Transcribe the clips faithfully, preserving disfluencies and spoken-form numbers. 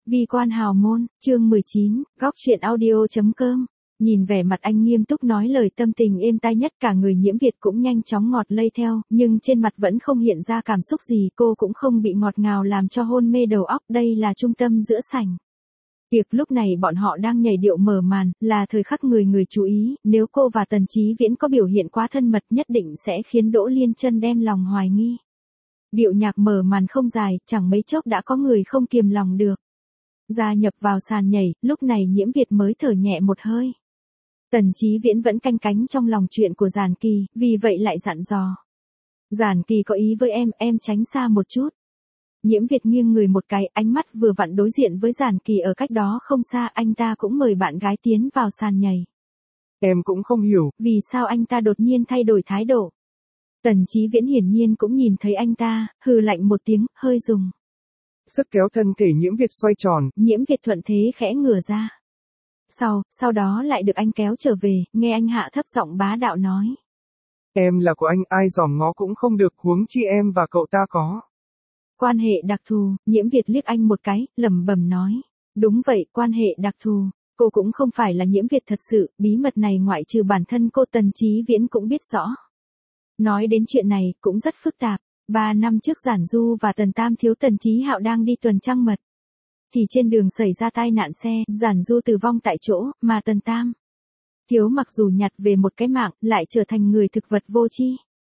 Vi quan hào môn, chương mười chín, góc truyện audio.com. Nhìn vẻ mặt anh nghiêm túc nói lời tâm tình êm tai nhất, cả người Nhiễm Việt cũng nhanh chóng ngọt lây theo, nhưng trên mặt vẫn không hiện ra cảm xúc gì, cô cũng không bị ngọt ngào làm cho hôn mê đầu óc, đây là trung tâm giữa sảnh. Tiệc lúc này bọn họ đang nhảy điệu mở màn, là thời khắc người người chú ý, nếu cô và Tần Chí Viễn có biểu hiện quá thân mật nhất định sẽ khiến Đỗ Liên Chân đem lòng hoài nghi. Điệu nhạc mở màn không dài, chẳng mấy chốc đã có người không kiềm lòng được. Gia nhập vào sàn nhảy, lúc này Nhiễm Việt mới thở nhẹ một hơi. Tần Chí Viễn vẫn canh cánh trong lòng chuyện của Giản Kỳ, vì vậy lại dặn dò. Giản Kỳ có ý với em, em tránh xa một chút. Nhiễm Việt nghiêng người một cái, ánh mắt vừa vặn đối diện với Giản Kỳ ở cách đó không xa, anh ta cũng mời bạn gái tiến vào sàn nhảy. Em cũng không hiểu, vì sao anh ta đột nhiên thay đổi thái độ. Tần Chí Viễn hiển nhiên cũng nhìn thấy anh ta, hừ lạnh một tiếng, hơi dùng sức kéo thân thể Nhiễm Việt xoay tròn. Nhiễm Việt thuận thế khẽ ngửa ra. Sau, sau đó lại được anh kéo trở về, nghe anh hạ thấp giọng bá đạo nói. Em là của anh, ai dòm ngó cũng không được, huống chi em và cậu ta có quan hệ đặc thù. Nhiễm Việt liếc anh một cái, lẩm bẩm nói. Đúng vậy, quan hệ đặc thù. Cô cũng không phải là Nhiễm Việt thật sự, bí mật này ngoại trừ bản thân cô Tần Chí Viễn cũng biết rõ. Nói đến chuyện này, cũng rất phức tạp. Ba năm trước Giản Du và Tần Tam thiếu Tần Chí Hạo đang đi tuần trăng mật. Thì trên đường xảy ra tai nạn xe, Giản Du tử vong tại chỗ, mà Tần Tam thiếu mặc dù nhặt về một cái mạng, lại trở thành người thực vật vô tri,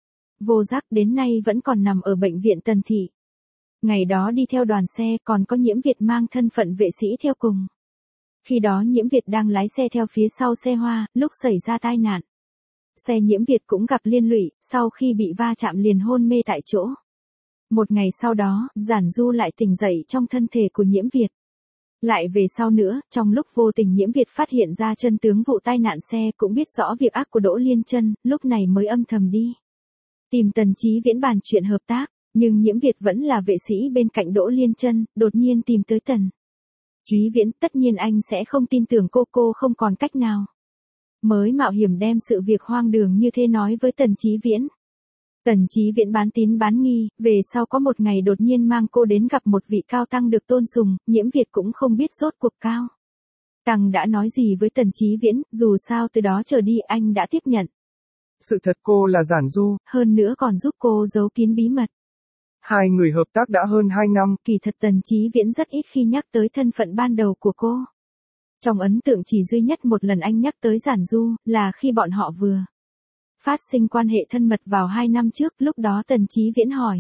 vô giác, đến nay vẫn còn nằm ở bệnh viện Tần Thị. Ngày đó đi theo đoàn xe, còn có Nhiễm Việt mang thân phận vệ sĩ theo cùng. Khi đó Nhiễm Việt đang lái xe theo phía sau xe Hoa, lúc xảy ra tai nạn. Xe Nhiễm Việt cũng gặp liên lụy, sau khi bị va chạm liền hôn mê tại chỗ. Một ngày sau đó, Giản Du lại tỉnh dậy trong thân thể của Nhiễm Việt. Lại về sau nữa, trong lúc vô tình Nhiễm Việt phát hiện ra chân tướng vụ tai nạn xe, cũng biết rõ việc ác của Đỗ Liên Chân, lúc này mới âm thầm đi tìm Tần Chí Viễn bàn chuyện hợp tác, nhưng Nhiễm Việt vẫn là vệ sĩ bên cạnh Đỗ Liên Chân, đột nhiên tìm tới Tần Chí Viễn, tất nhiên anh sẽ không tin tưởng cô, cô không còn cách nào. Mới mạo hiểm đem sự việc hoang đường như thế nói với Tần Chí Viễn. Tần Chí Viễn bán tín bán nghi, về sau có một ngày đột nhiên mang cô đến gặp một vị cao tăng được tôn sùng, Nhiễm Việt cũng không biết rốt cuộc cao tăng đã nói gì với Tần Chí Viễn, dù sao từ đó trở đi anh đã tiếp nhận sự thật cô là Giản Du, hơn nữa còn giúp cô giấu kín bí mật. Hai người hợp tác đã hơn hai năm. Kỳ thật Tần Chí Viễn rất ít khi nhắc tới thân phận ban đầu của cô. Trong ấn tượng chỉ duy nhất một lần anh nhắc tới Giản Du, là khi bọn họ vừa phát sinh quan hệ thân mật vào hai năm trước, lúc đó Tần Chí Viễn hỏi.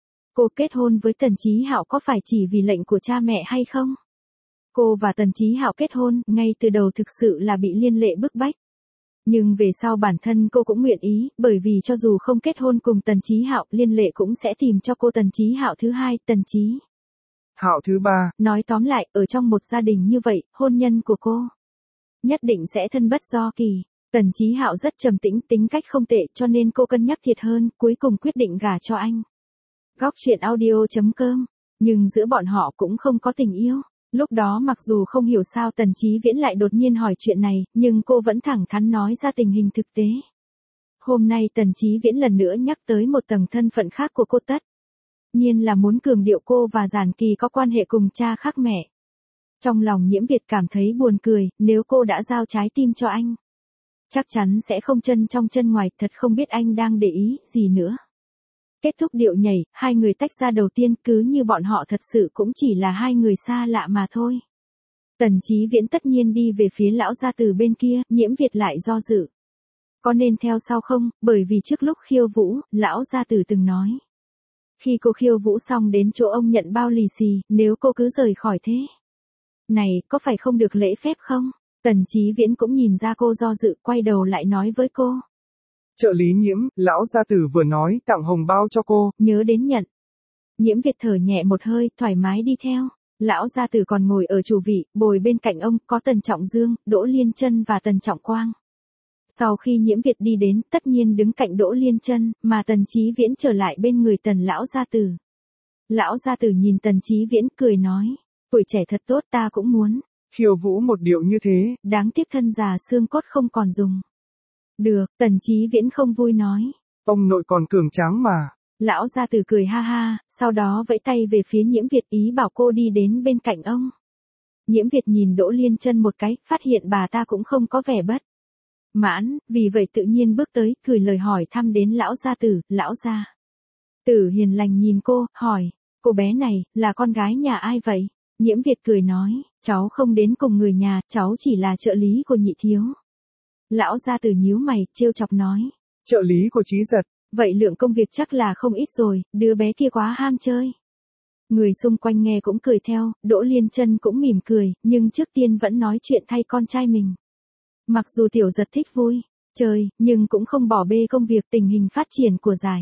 Cô kết hôn với Tần Chí Hạo có phải chỉ vì lệnh của cha mẹ hay không? Cô và Tần Chí Hạo kết hôn, ngay từ đầu thực sự là bị liên lệ bức bách. Nhưng về sau bản thân cô cũng nguyện ý, bởi vì cho dù không kết hôn cùng Tần Chí Hạo, liên lệ cũng sẽ tìm cho cô Tần Chí Hạo thứ hai, Tần Chí Hạo thứ ba. Nói tóm lại, ở trong một gia đình như vậy, hôn nhân của cô nhất định sẽ thân bất do kỳ. Tần Chí Hạo rất trầm tĩnh, tính cách không tệ, cho nên cô cân nhắc thiệt hơn, cuối cùng quyết định gả cho anh. Góc truyện audio.com. Nhưng giữa bọn họ cũng không có tình yêu. Lúc đó mặc dù không hiểu sao Tần Chí Viễn lại đột nhiên hỏi chuyện này, nhưng cô vẫn thẳng thắn nói ra tình hình thực tế. Hôm nay Tần Chí Viễn lần nữa nhắc tới một tầng thân phận khác của cô, tất nhiên là muốn cường điệu cô và Giản Kỳ có quan hệ cùng cha khác mẹ. Trong lòng Nhiễm Việt cảm thấy buồn cười, nếu cô đã giao trái tim cho anh, chắc chắn sẽ không chân trong chân ngoài, thật không biết anh đang để ý gì nữa. Kết thúc điệu nhảy, hai người tách ra đầu tiên, cứ như bọn họ thật sự cũng chỉ là hai người xa lạ mà thôi. Tần Chí Viễn tất nhiên đi về phía lão gia tử bên kia, Nhiễm Việt lại do dự. Có nên theo sau không, bởi vì trước lúc khiêu vũ, lão gia tử từng nói. Khi cô khiêu vũ xong đến chỗ ông nhận bao lì xì, nếu cô cứ rời khỏi thế này, có phải không được lễ phép không? Tần Chí Viễn cũng nhìn ra cô do dự, quay đầu lại nói với cô. Trợ lý Nhiễm, lão gia tử vừa nói tặng hồng bao cho cô. Nhớ đến nhận. Nhiễm Việt thở nhẹ một hơi, thoải mái đi theo. Lão gia tử còn ngồi ở chủ vị, bồi bên cạnh ông, có Tần Trọng Dương, Đỗ Liên Chân và Tần Trọng Quang. Sau khi Nhiễm Việt đi đến, tất nhiên đứng cạnh Đỗ Liên Chân, mà Tần Chí Viễn trở lại bên người Tần lão gia tử. Lão gia tử nhìn Tần Chí Viễn cười nói. Tuổi trẻ thật tốt, ta cũng muốn khiêu vũ một điệu như thế. Đáng tiếc thân già xương cốt không còn dùng được, Tần Chí Viễn không vui nói. Ông nội còn cường tráng mà. Lão gia tử cười ha ha, sau đó vẫy tay về phía Nhiễm Việt, ý bảo cô đi đến bên cạnh ông. Nhiễm Việt nhìn Đỗ Liên Chân một cái, phát hiện bà ta cũng không có vẻ bất mãn, vì vậy tự nhiên bước tới, cười lời hỏi thăm đến lão gia tử, lão gia tử hiền lành nhìn cô, hỏi, cô bé này, là con gái nhà ai vậy? Nhiễm Việt cười nói, cháu không đến cùng người nhà, cháu chỉ là trợ lý của nhị thiếu. Lão gia tử nhíu mày, trêu chọc nói, trợ lý của Trí Giật. Vậy lượng công việc chắc là không ít rồi, đứa bé kia quá ham chơi. Người xung quanh nghe cũng cười theo, Đỗ Liên Chân cũng mỉm cười, nhưng trước tiên vẫn nói chuyện thay con trai mình. Mặc dù Tiểu Giật thích vui chơi, nhưng cũng không bỏ bê công việc, tình hình phát triển của giải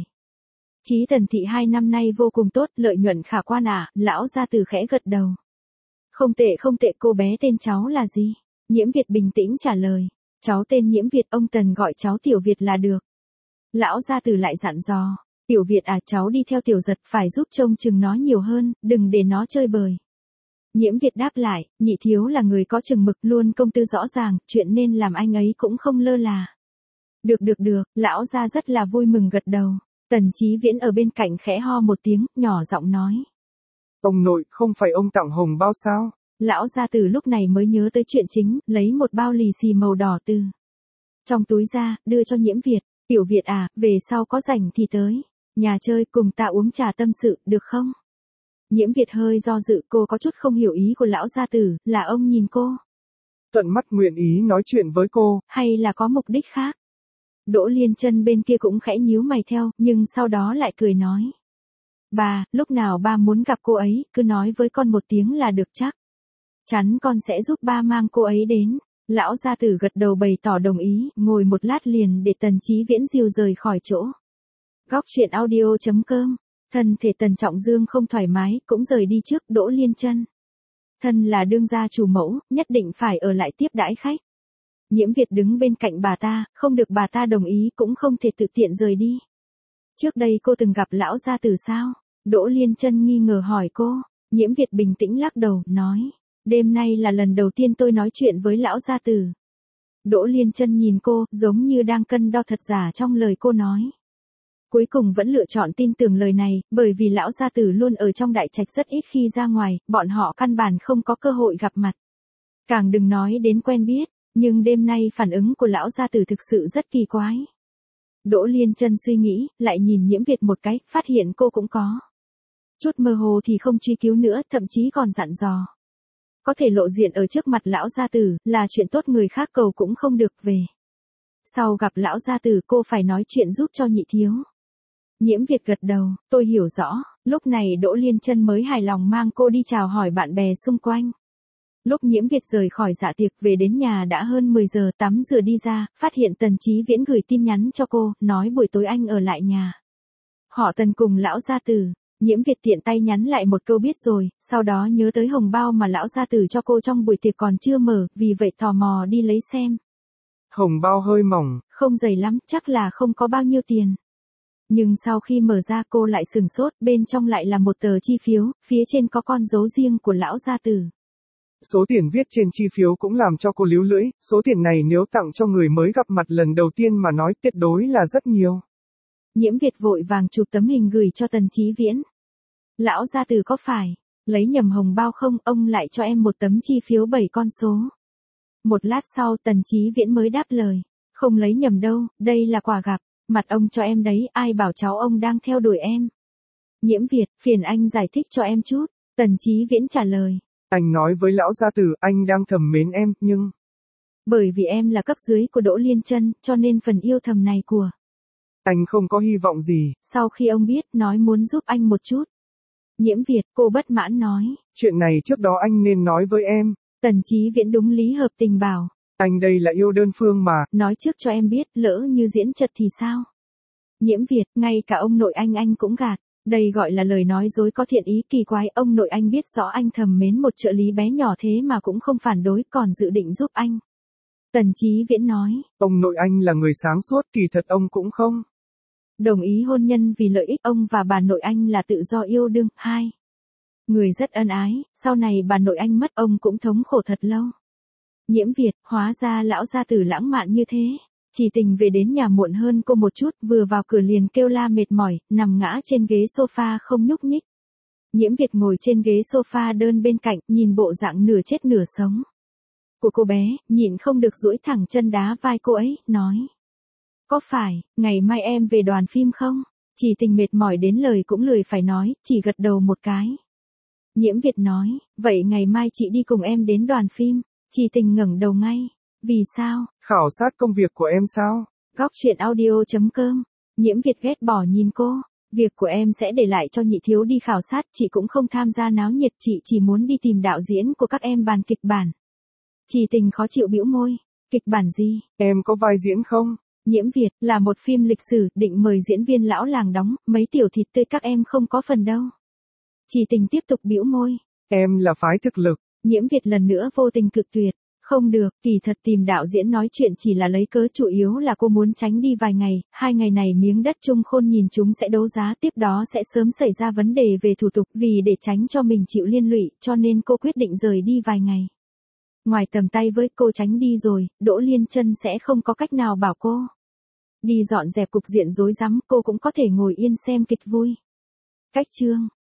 trí Tần Thị hai năm nay vô cùng tốt, lợi nhuận khả quan ạ, à, lão gia tử khẽ gật đầu. Không tệ không tệ, cô bé tên cháu là gì? Nhiễm Việt bình tĩnh trả lời, cháu tên Nhiễm Việt, ông Tần gọi cháu Tiểu Việt là được. Lão gia tử lại dặn dò, Tiểu Việt à, cháu đi theo Tiểu Giật phải giúp trông chừng nó nhiều hơn, đừng để nó chơi bời. Nhiễm Việt đáp lại, nhị thiếu là người có chừng mực, luôn công tư rõ ràng, chuyện nên làm anh ấy cũng không lơ là. Được được được, lão gia rất là vui mừng gật đầu. Tần Chí Viễn ở bên cạnh khẽ ho một tiếng, nhỏ giọng nói. Ông nội, không phải ông tặng hồng bao sao? Lão gia tử lúc này mới nhớ tới chuyện chính, lấy một bao lì xì màu đỏ từ trong túi ra, đưa cho Nhiễm Việt. Tiểu Việt à, về sau có rảnh thì tới nhà chơi cùng ta uống trà tâm sự, được không? Nhiễm Việt hơi do dự, cô có chút không hiểu ý của lão gia tử, là ông nhìn cô tận mắt nguyện ý nói chuyện với cô, hay là có mục đích khác? Đỗ Liên Chân bên kia cũng khẽ nhíu mày theo, nhưng sau đó lại cười nói. Bà, lúc nào ba muốn gặp cô ấy, cứ nói với con một tiếng là được chắc. Chắn con sẽ giúp ba mang cô ấy đến. Lão gia tử gật đầu bày tỏ đồng ý, ngồi một lát liền để Tần Chí Viễn dìu rời khỏi chỗ. Góc truyện audio chấm com. Thân thể Tần Trọng Dương không thoải mái, cũng rời đi trước. Đỗ Liên Chân thân là đương gia chủ mẫu, nhất định phải ở lại tiếp đãi khách. Nhiễm Việt đứng bên cạnh bà ta, không được bà ta đồng ý cũng không thể tự tiện rời đi. Trước đây cô từng gặp lão gia tử sao? Đỗ Liên Chân nghi ngờ hỏi cô. Nhiễm Việt bình tĩnh lắc đầu, nói. Đêm nay là lần đầu tiên tôi nói chuyện với lão gia tử. Đỗ Liên Chân nhìn cô, giống như đang cân đo thật giả trong lời cô nói. Cuối cùng vẫn lựa chọn tin tưởng lời này, bởi vì lão gia tử luôn ở trong đại trạch rất ít khi ra ngoài, bọn họ căn bản không có cơ hội gặp mặt. Càng đừng nói đến quen biết, nhưng đêm nay phản ứng của lão gia tử thực sự rất kỳ quái. Đỗ Liên Chân suy nghĩ, lại nhìn Nhiễm Việt một cái, phát hiện cô cũng có chút mơ hồ thì không truy cứu nữa, thậm chí còn dặn dò. Có thể lộ diện ở trước mặt lão gia tử, là chuyện tốt, người khác cầu cũng không được. Về sau gặp lão gia tử, cô phải nói chuyện giúp cho nhị thiếu. Nhiễm Việt gật đầu, tôi hiểu rõ. Lúc này Đỗ Liên Chân mới hài lòng mang cô đi chào hỏi bạn bè xung quanh. Lúc Nhiễm Việt rời khỏi dạ tiệc về đến nhà đã hơn mười giờ, tắm rửa đi ra, phát hiện Tần Chí Viễn gửi tin nhắn cho cô, nói buổi tối anh ở lại nhà họ Tần cùng lão gia tử. Nhiễm Việt tiện tay nhắn lại một câu biết rồi, sau đó nhớ tới hồng bao mà lão gia tử cho cô trong buổi tiệc còn chưa mở, vì vậy tò mò đi lấy xem. Hồng bao hơi mỏng, không dày lắm, chắc là không có bao nhiêu tiền. Nhưng sau khi mở ra cô lại sừng sốt, bên trong lại là một tờ chi phiếu, phía trên có con dấu riêng của lão gia tử. Số tiền viết trên chi phiếu cũng làm cho cô líu lưỡi, số tiền này nếu tặng cho người mới gặp mặt lần đầu tiên mà nói tuyệt đối là rất nhiều. Nhiễm Việt vội vàng chụp tấm hình gửi cho Tần Chí Viễn. Lão gia tử có phải lấy nhầm hồng bao không, ông lại cho em một tấm chi phiếu bảy con số. Một lát sau Tần Chí Viễn mới đáp lời, không lấy nhầm đâu, đây là quà gặp mặt ông cho em đấy, ai bảo cháu ông đang theo đuổi em. Nhiễm Việt, phiền anh giải thích cho em chút. Tần Chí Viễn trả lời. Anh nói với lão gia tử anh đang thầm mến em, nhưng bởi vì em là cấp dưới của Đỗ Liên Chân, cho nên phần yêu thầm này của anh không có hy vọng gì. Sau khi ông biết, nói muốn giúp anh một chút. Nhiễm Việt, cô bất mãn nói. Chuyện này trước đó anh nên nói với em. Tần Chí Viễn đúng lý hợp tình bảo. Anh đây là yêu đơn phương mà. Nói trước cho em biết, lỡ như diễn chật thì sao? Nhiễm Việt, ngay cả ông nội anh anh cũng gạt. Đây gọi là lời nói dối có thiện ý, kỳ quái. Ông nội anh biết rõ anh thầm mến một trợ lý bé nhỏ thế mà cũng không phản đối, còn dự định giúp anh. Tần Chí Viễn nói. Ông nội anh là người sáng suốt, kỳ thật ông cũng không đồng ý hôn nhân vì lợi ích. Ông và bà nội anh là tự do yêu đương, hai người rất ân ái, sau này bà nội anh mất ông cũng thống khổ thật lâu. Nhiễm Việt, hóa ra lão gia tử lãng mạn như thế. Chỉ tình về đến nhà muộn hơn cô một chút, vừa vào cửa liền kêu la mệt mỏi, nằm ngã trên ghế sofa không nhúc nhích. Nhiễm Việt ngồi trên ghế sofa đơn bên cạnh, nhìn bộ dạng nửa chết nửa sống của cô bé, nhịn không được duỗi thẳng chân đá vai cô ấy, nói. Có phải, ngày mai em về đoàn phim không? Chỉ Tình mệt mỏi đến lời cũng lười phải nói, chỉ gật đầu một cái. Nhiễm Việt nói, vậy ngày mai chị đi cùng em đến đoàn phim. Chỉ Tình ngẩng đầu ngay. Vì sao? Khảo sát công việc của em sao? Góc chuyện audio chấm com. Nhiễm Việt ghét bỏ nhìn cô. Việc của em sẽ để lại cho nhị thiếu đi khảo sát, chị cũng không tham gia náo nhiệt, chị chỉ muốn đi tìm đạo diễn của các em bàn kịch bản. Chỉ Tình khó chịu bĩu môi. Kịch bản gì? Em có vai diễn không? Nhiễm Việt, là một phim lịch sử, định mời diễn viên lão làng đóng, mấy tiểu thịt tươi các em không có phần đâu. Chỉ Tình tiếp tục bĩu môi. Em là phái thực lực. Nhiễm Việt lần nữa vô tình cự tuyệt. Không được, kỳ thật tìm đạo diễn nói chuyện chỉ là lấy cớ, chủ yếu là cô muốn tránh đi vài ngày, hai ngày này miếng đất Trung Khôn nhìn chúng sẽ đấu giá, tiếp đó sẽ sớm xảy ra vấn đề về thủ tục, vì để tránh cho mình chịu liên lụy, cho nên cô quyết định rời đi vài ngày. Ngoài tầm tay với cô tránh đi rồi, Đỗ Liên Chân sẽ không có cách nào bảo cô đi dọn dẹp cục diện rối rắm, cô cũng có thể ngồi yên xem kịch vui. Cách chương